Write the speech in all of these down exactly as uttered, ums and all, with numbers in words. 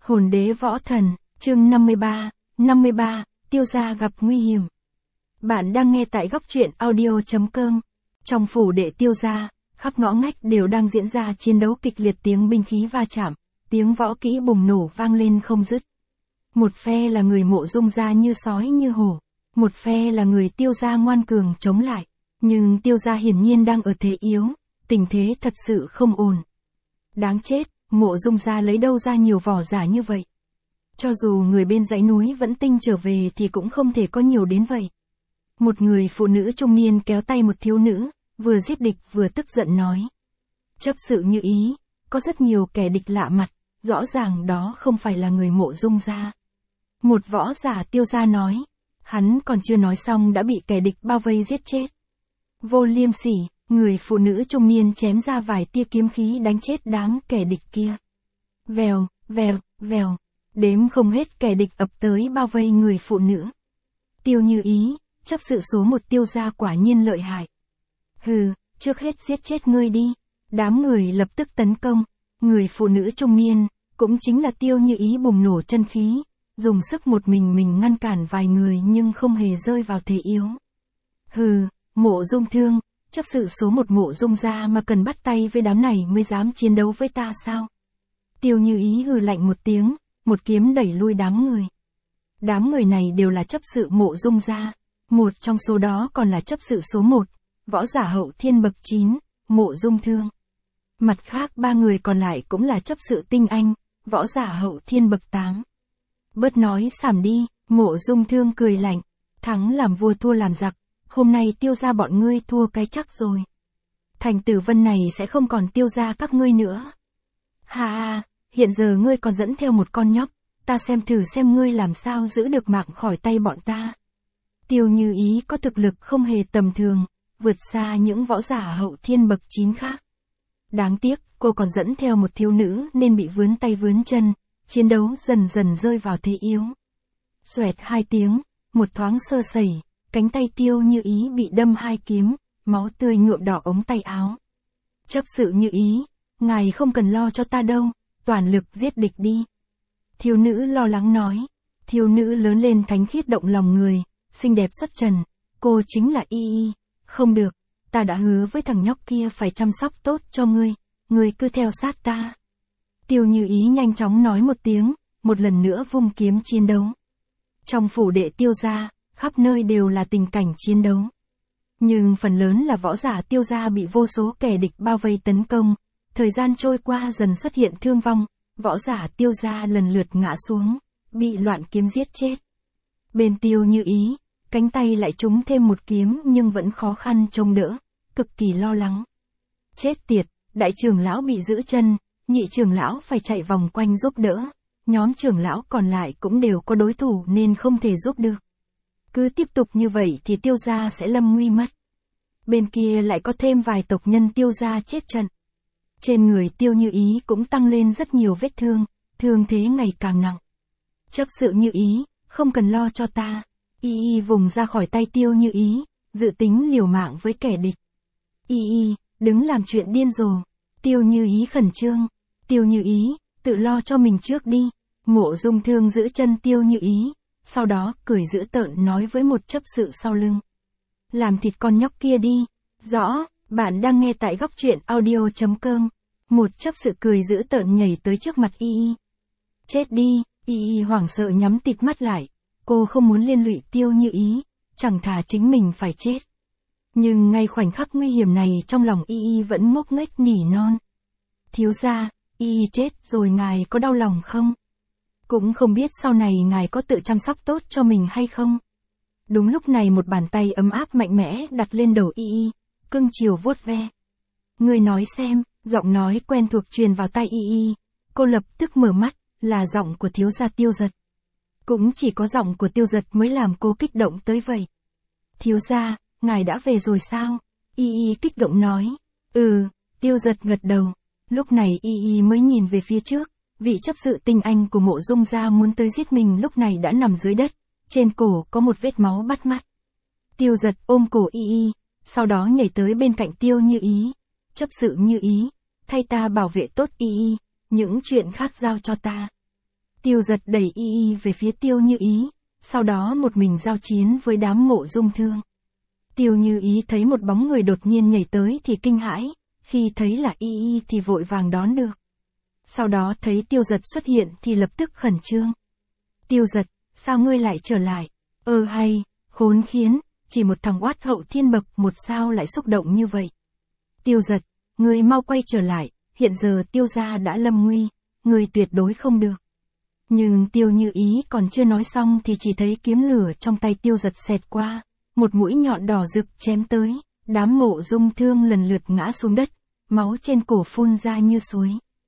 Hồn đế võ thần, chương năm mươi ba, năm mươi ba, Tiêu gia gặp nguy hiểm. Bạn đang nghe tại góc truyện audio chấm com. Trong phủ đệ Tiêu gia, khắp ngõ ngách đều đang diễn ra chiến đấu kịch liệt, tiếng binh khí va chạm, tiếng võ kỹ bùng nổ vang lên không dứt. Một phe là người Mộ Dung gia như sói như hổ, một phe là người Tiêu gia ngoan cường chống lại, nhưng Tiêu gia hiển nhiên đang ở thế yếu, tình thế thật sự không ổn. Đáng chết, Mộ Dung gia lấy đâu ra nhiều võ giả như vậy? Cho dù người bên dãy núi Vẫn Tinh trở về thì cũng không thể có nhiều đến vậy. Một người phụ nữ trung niên kéo tay một thiếu nữ, vừa giết địch vừa tức giận nói. Chấp sự như ý, có rất nhiều kẻ địch lạ mặt, rõ ràng đó không phải là người Mộ Dung gia. Một võ giả Tiêu gia nói, hắn còn chưa nói xong đã bị kẻ địch bao vây giết chết. Vô liêm sỉ, người phụ nữ trung niên chém ra vài tia kiếm khí đánh chết đám kẻ địch kia. Vèo, vèo, vèo, đếm không hết kẻ địch ập tới bao vây người phụ nữ. Tiêu Như Ý, chấp sự số một Tiêu gia quả nhiên lợi hại. Hừ, trước hết giết chết ngươi đi. Đám người lập tức tấn công, người phụ nữ trung niên, cũng chính là Tiêu Như Ý bùng nổ chân khí, dùng sức một mình mình ngăn cản vài người nhưng không hề rơi vào thế yếu. Hừ, Mộ Dung Thương, chấp sự số một Mộ Dung gia mà cần bắt tay với đám này mới dám chiến đấu với ta sao? Tiêu Như Ý hừ lạnh một tiếng, một kiếm đẩy lui đám người. Đám người này đều là chấp sự Mộ Dung gia, một trong số đó còn là chấp sự số một, võ giả hậu thiên bậc chín, Mộ Dung Thương. Mặt khác ba người còn lại cũng là chấp sự tinh anh, võ giả hậu thiên bậc tám. Bớt nói xảm đi, Mộ Dung Thương cười lạnh, thắng làm vua thua làm giặc, hôm nay Tiêu gia bọn ngươi thua cái chắc rồi. Thành Tử Vân này sẽ không còn Tiêu gia các ngươi nữa. Ha ha, hiện giờ ngươi còn dẫn theo một con nhóc, ta xem thử xem ngươi làm sao giữ được mạng khỏi tay bọn ta. Tiêu Như Ý có thực lực không hề tầm thường, vượt xa những võ giả hậu thiên bậc chín khác. Đáng tiếc, cô còn dẫn theo một thiếu nữ nên bị vướng tay vướng chân, chiến đấu dần dần rơi vào thế yếu. Xoẹt hai tiếng, một thoáng sơ sẩy, cánh tay Tiêu Như Ý bị đâm hai kiếm, máu tươi nhuộm đỏ ống tay áo. Chấp sự Như Ý, ngài không cần lo cho ta đâu, toàn lực giết địch đi. Thiếu nữ lo lắng nói, thiếu nữ lớn lên thánh khiết động lòng người, xinh đẹp xuất trần, cô chính là Y Y. Không được, ta đã hứa với thằng nhóc kia phải chăm sóc tốt cho ngươi, ngươi cứ theo sát ta. Tiêu Như Ý nhanh chóng nói một tiếng, một lần nữa vung kiếm chiến đấu. Trong phủ đệ Tiêu gia, khắp nơi đều là tình cảnh chiến đấu. Nhưng phần lớn là võ giả Tiêu gia bị vô số kẻ địch bao vây tấn công, thời gian trôi qua dần xuất hiện thương vong, võ giả Tiêu gia lần lượt ngã xuống, bị loạn kiếm giết chết. Bên Tiêu Như Ý, cánh tay lại trúng thêm một kiếm nhưng vẫn khó khăn chống đỡ, cực kỳ lo lắng. Chết tiệt, đại trưởng lão bị giữ chân, nhị trưởng lão phải chạy vòng quanh giúp đỡ, nhóm trưởng lão còn lại cũng đều có đối thủ nên không thể giúp được. Cứ tiếp tục như vậy thì Tiêu gia sẽ lâm nguy mất. Bên kia lại có thêm vài tộc nhân Tiêu gia chết trận. Trên người Tiêu Như Ý cũng tăng lên rất nhiều vết thương, thương thế ngày càng nặng. Chấp sự Như Ý, không cần lo cho ta. Y Y vùng ra khỏi tay Tiêu Như Ý, dự tính liều mạng với kẻ địch. Y Y, đừng làm chuyện điên rồ. Tiêu Như Ý khẩn trương. Tiêu Như Ý, tự lo cho mình trước đi. Mộ Dung Thương giữ chân Tiêu Như Ý, sau đó cười dữ tợn nói với một chấp sự sau lưng. Làm thịt con nhóc kia đi. Rõ, bạn đang nghe tại góc truyện audio chấm com. Một chấp sự cười dữ tợn nhảy tới trước mặt Y Y. Chết đi, Y Y hoảng sợ nhắm tịt mắt lại. Cô không muốn liên lụy Tiêu Như Ý, chẳng thà chính mình phải chết. Nhưng ngay khoảnh khắc nguy hiểm này trong lòng Y Y vẫn ngốc nghếch nỉ non. Thiếu gia, Y Y chết rồi ngài có đau lòng không? Cũng không biết sau này ngài có tự chăm sóc tốt cho mình hay không? Đúng lúc này một bàn tay ấm áp mạnh mẽ đặt lên đầu Y Y, cưng chiều vuốt ve. Ngươi nói xem, giọng nói quen thuộc truyền vào tai Y Y, cô lập tức mở mắt, là giọng của thiếu gia Tiêu Dật. Cũng chỉ có giọng của Tiêu Dật mới làm cô kích động tới vậy. Thiếu gia, ngài đã về rồi sao? Y Y kích động nói. Ừ, Tiêu Dật gật đầu. Lúc này Y Y mới nhìn về phía trước, vị chấp sự tinh anh của Mộ Dung gia muốn tới giết mình lúc này đã nằm dưới đất, trên cổ có một vết máu bắt mắt. Tiêu Dật ôm cổ Y Y, sau đó nhảy tới bên cạnh Tiêu Như Ý. Chấp sự Như Ý, thay ta bảo vệ tốt Y Y, những chuyện khác giao cho ta. Tiêu Giật đẩy y y về phía Tiêu Như Ý, sau đó một mình giao chiến với đám Mộ Dung Thương. Tiêu Như Ý thấy một bóng người đột nhiên nhảy tới thì kinh hãi, khi thấy là y y thì vội vàng đón được. Sau đó thấy Tiêu Giật xuất hiện thì lập tức khẩn trương. Tiêu Giật, sao ngươi lại trở lại? Ơ hay, khốn khiến, chỉ một thằng oát hậu thiên bậc một sao lại xúc động như vậy. Tiêu Giật, ngươi mau quay trở lại, hiện giờ Tiêu gia đã lâm nguy, ngươi tuyệt đối không được. Nhưng Tiêu Như Ý còn chưa nói xong thì chỉ thấy kiếm lửa trong tay Tiêu Giật xẹt qua, một mũi nhọn đỏ rực chém tới, đám Mộ Dung Thương lần lượt ngã xuống đất, máu trên cổ phun ra như suối.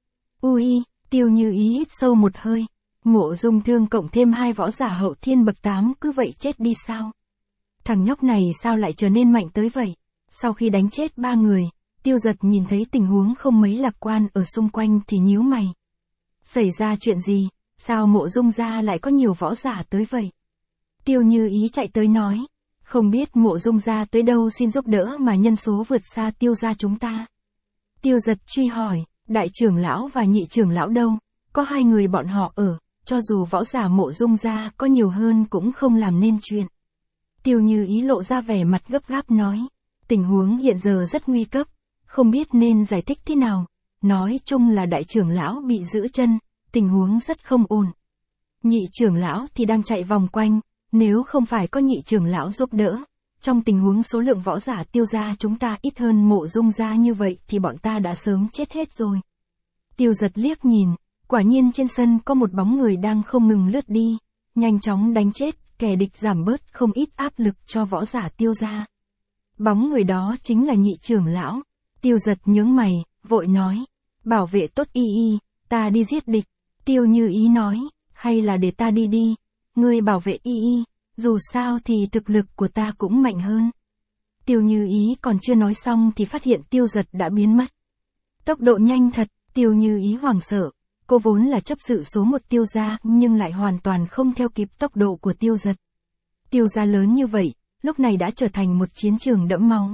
Ui, Tiêu Như Ý hít sâu một hơi, Mộ Dung Thương cộng thêm hai võ giả hậu thiên bậc tám cứ vậy chết đi sao? Thằng nhóc này sao lại trở nên mạnh tới vậy? Sau khi đánh chết ba người, Tiêu Giật nhìn thấy tình huống không mấy lạc quan ở xung quanh thì nhíu mày. Xảy ra chuyện gì, sao Mộ Dung gia lại có nhiều võ giả tới vậy? Tiêu Như Ý chạy tới nói, không biết Mộ Dung gia tới đâu xin giúp đỡ mà nhân số vượt xa Tiêu gia chúng ta. Tiêu Giật truy hỏi, đại trưởng lão và nhị trưởng lão đâu? Có hai người bọn họ ở, cho dù võ giả Mộ Dung gia có nhiều hơn cũng không làm nên chuyện. Tiêu Như Ý lộ ra vẻ mặt gấp gáp nói, tình huống hiện giờ rất nguy cấp, không biết nên giải thích thế nào. Nói chung là đại trưởng lão bị giữ chân, tình huống rất không ổn. Nhị trưởng lão thì đang chạy vòng quanh, nếu không phải có nhị trưởng lão giúp đỡ, trong tình huống số lượng võ giả Tiêu gia chúng ta ít hơn Mộ Dung gia như vậy thì bọn ta đã sớm chết hết rồi. Tiêu Giật liếc nhìn, quả nhiên trên sân có một bóng người đang không ngừng lướt đi, nhanh chóng đánh chết kẻ địch, giảm bớt không ít áp lực cho võ giả Tiêu gia. Bóng người đó chính là nhị trưởng lão. Tiêu Giật nhướng mày, vội nói, bảo vệ tốt y y, ta đi giết địch. Tiêu Như Ý nói, hay là để ta đi đi, ngươi bảo vệ y y, dù sao thì thực lực của ta cũng mạnh hơn. Tiêu Như Ý còn chưa nói xong thì phát hiện Tiêu Giật đã biến mất. Tốc độ nhanh thật, Tiêu Như Ý hoảng sợ, cô vốn là chấp sự số một Tiêu gia nhưng lại hoàn toàn không theo kịp tốc độ của Tiêu Giật. Tiêu gia lớn như vậy, lúc này đã trở thành một chiến trường đẫm máu.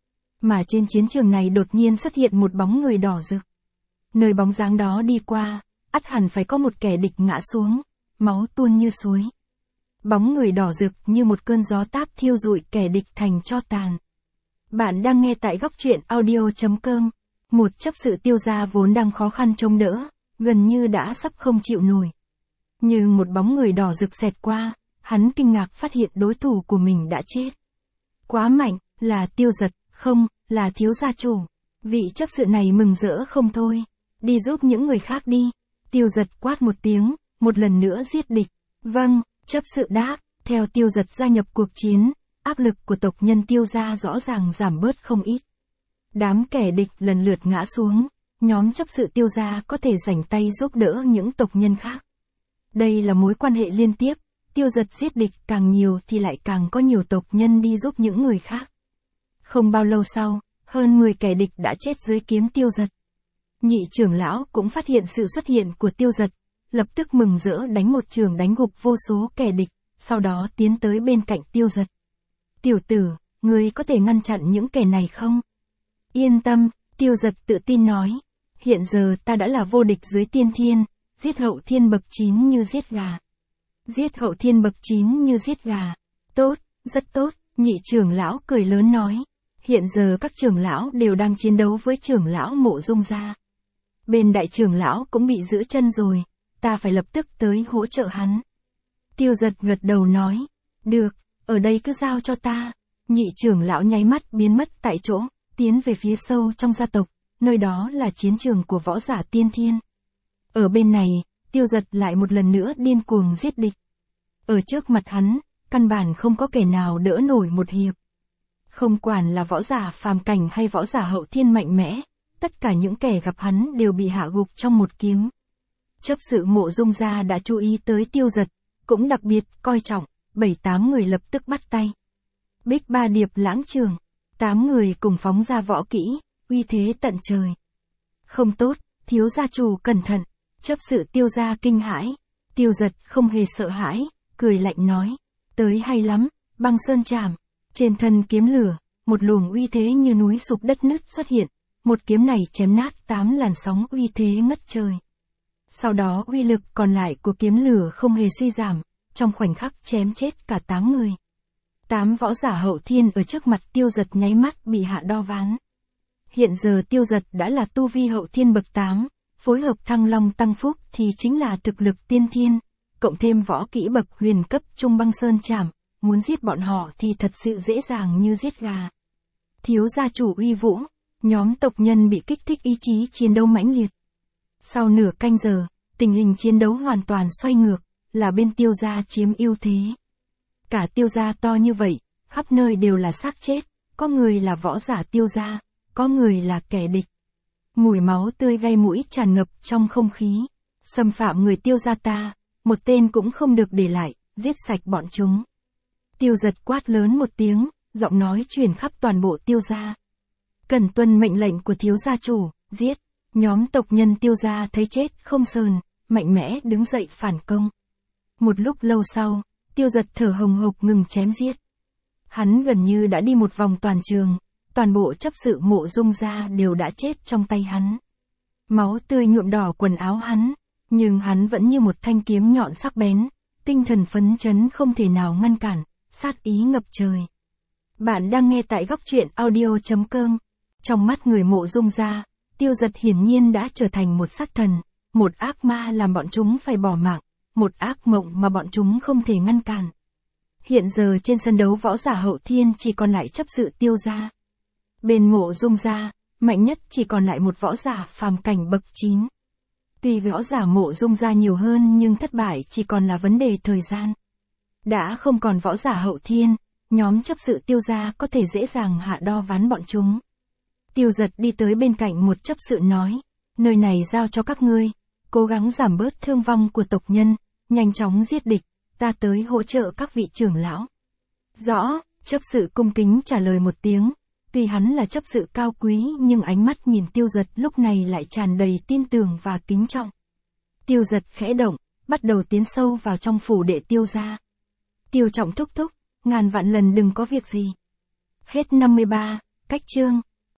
Mà trên chiến trường này đột nhiên xuất hiện một bóng người đỏ rực. Nơi bóng dáng đó đi qua, ắt hẳn phải có một kẻ địch ngã xuống, máu tuôn như suối. Bóng người đỏ rực như một cơn gió táp thiêu rụi kẻ địch thành tro tàn. Bạn đang nghe tại góc truyện audio chấm com. Một chấp sự Tiêu gia vốn đang khó khăn chống đỡ, gần như đã sắp không chịu nổi. Nhưng một bóng người đỏ rực xẹt qua, hắn kinh ngạc phát hiện đối thủ của mình đã chết. Quá mạnh, là Tiêu Giật, không, là thiếu gia chủ. Vị chấp sự này mừng rỡ không thôi. Đi giúp những người khác đi. Tiêu Giật quát một tiếng, một lần nữa giết địch. Vâng, chấp sự đáp. Theo Tiêu Giật gia nhập cuộc chiến, áp lực của tộc nhân Tiêu gia rõ ràng giảm bớt không ít. Đám kẻ địch lần lượt ngã xuống, nhóm chấp sự Tiêu gia có thể rảnh tay giúp đỡ những tộc nhân khác. Đây là mối quan hệ liên tiếp, Tiêu Giật giết địch càng nhiều thì lại càng có nhiều tộc nhân đi giúp những người khác. Không bao lâu sau, hơn mười kẻ địch đã chết dưới kiếm Tiêu Giật. Nhị trưởng lão cũng phát hiện sự xuất hiện của Tiêu Giật, lập tức mừng rỡ đánh một trường đánh gục vô số kẻ địch, sau đó tiến tới bên cạnh Tiêu Giật. Tiểu tử, ngươi có thể ngăn chặn những kẻ này không? Yên tâm, Tiêu Giật tự tin nói. Hiện giờ ta đã là vô địch dưới tiên thiên, giết hậu thiên bậc chín như giết gà. Giết hậu thiên bậc chín như giết gà. Tốt, rất tốt, nhị trưởng lão cười lớn nói. Hiện giờ các trưởng lão đều đang chiến đấu với trưởng lão Mộ Dung gia. Bên đại trưởng lão cũng bị giữ chân rồi, ta phải lập tức tới hỗ trợ hắn. Tiêu Giật gật đầu nói. Được, ở đây cứ giao cho ta. Nhị trưởng lão nháy mắt biến mất tại chỗ, tiến về phía sâu trong gia tộc, nơi đó là chiến trường của võ giả tiên thiên. Ở bên này, Tiêu Giật lại một lần nữa điên cuồng giết địch. Ở trước mặt hắn, căn bản không có kẻ nào đỡ nổi một hiệp. Không quản là võ giả phàm cảnh hay võ giả hậu thiên mạnh mẽ, tất cả những kẻ gặp hắn đều bị hạ gục trong một kiếm. Chấp sự Mộ Dung gia đã chú ý tới Tiêu Giật, cũng đặc biệt coi trọng, bảy tám người lập tức bắt tay. Bích ba điệp lãng trường, tám người cùng phóng ra võ kỹ, uy thế tận trời. Không tốt, thiếu gia chủ cẩn thận. Chấp sự Tiêu gia kinh hãi. Tiêu Giật không hề sợ hãi, cười lạnh nói, tới hay lắm, băng sơn chảm. Trên thân kiếm lửa, một luồng uy thế như núi sụp đất nứt xuất hiện, một kiếm này chém nát tám làn sóng uy thế ngất trời. Sau đó uy lực còn lại của kiếm lửa không hề suy giảm, trong khoảnh khắc chém chết cả tám người. Tám võ giả hậu thiên ở trước mặt Tiêu Giật nháy mắt bị hạ đo ván. Hiện giờ Tiêu Giật đã là tu vi hậu thiên bậc tám, phối hợp Thăng Long Tăng Phúc thì chính là thực lực tiên thiên, cộng thêm võ kỹ bậc huyền cấp Trung Băng Sơn Trảm, muốn giết bọn họ thì thật sự dễ dàng như giết gà. Thiếu gia chủ uy vũ, nhóm tộc nhân bị kích thích ý chí chiến đấu mãnh liệt. Sau nửa canh giờ, tình hình chiến đấu hoàn toàn xoay ngược, là bên Tiêu gia chiếm ưu thế. Cả Tiêu gia to như vậy, khắp nơi đều là xác chết, có người là võ giả Tiêu gia, có người là kẻ địch. Mùi máu tươi gây mũi tràn ngập trong không khí, xâm phạm người Tiêu gia ta, một tên cũng không được để lại, giết sạch bọn chúng. Tiêu Giật quát lớn một tiếng, giọng nói truyền khắp toàn bộ Tiêu gia. Cần tuân mệnh lệnh của thiếu gia chủ, giết. Nhóm tộc nhân Tiêu gia thấy chết không sờn, mạnh mẽ đứng dậy phản công. Một lúc lâu sau, Tiêu Giật thở hồng hộc ngừng chém giết. Hắn gần như đã đi một vòng toàn trường, toàn bộ chấp sự Mộ Dung gia đều đã chết trong tay hắn. Máu tươi nhuộm đỏ quần áo hắn, nhưng hắn vẫn như một thanh kiếm nhọn sắc bén, tinh thần phấn chấn không thể nào ngăn cản, sát ý ngập trời. Bạn đang nghe tại góc truyện audio chấm com. Trong mắt người Mộ Dung gia, Tiêu Giật hiển nhiên đã trở thành một sát thần, một ác ma làm bọn chúng phải bỏ mạng, một ác mộng mà bọn chúng không thể ngăn cản. Hiện giờ trên sân đấu võ giả hậu thiên chỉ còn lại chấp sự Tiêu gia. Bên Mộ Dung gia, mạnh nhất chỉ còn lại một võ giả phàm cảnh bậc chín. Tuy võ giả Mộ Dung gia nhiều hơn nhưng thất bại chỉ còn là vấn đề thời gian. Đã không còn võ giả hậu thiên, nhóm chấp sự Tiêu gia có thể dễ dàng hạ đo ván bọn chúng. Tiêu Giật đi tới bên cạnh một chấp sự nói, nơi này giao cho các ngươi, cố gắng giảm bớt thương vong của tộc nhân, nhanh chóng giết địch, ta tới hỗ trợ các vị trưởng lão. Rõ, chấp sự cung kính trả lời một tiếng, tuy hắn là chấp sự cao quý nhưng ánh mắt nhìn Tiêu Giật lúc này lại tràn đầy tin tưởng và kính trọng. Tiêu Giật khẽ động, bắt đầu tiến sâu vào trong phủ đệ Tiêu gia. Tiêu Trọng thúc thúc, ngàn vạn lần đừng có việc gì. Hết năm mươi ba, cách chương.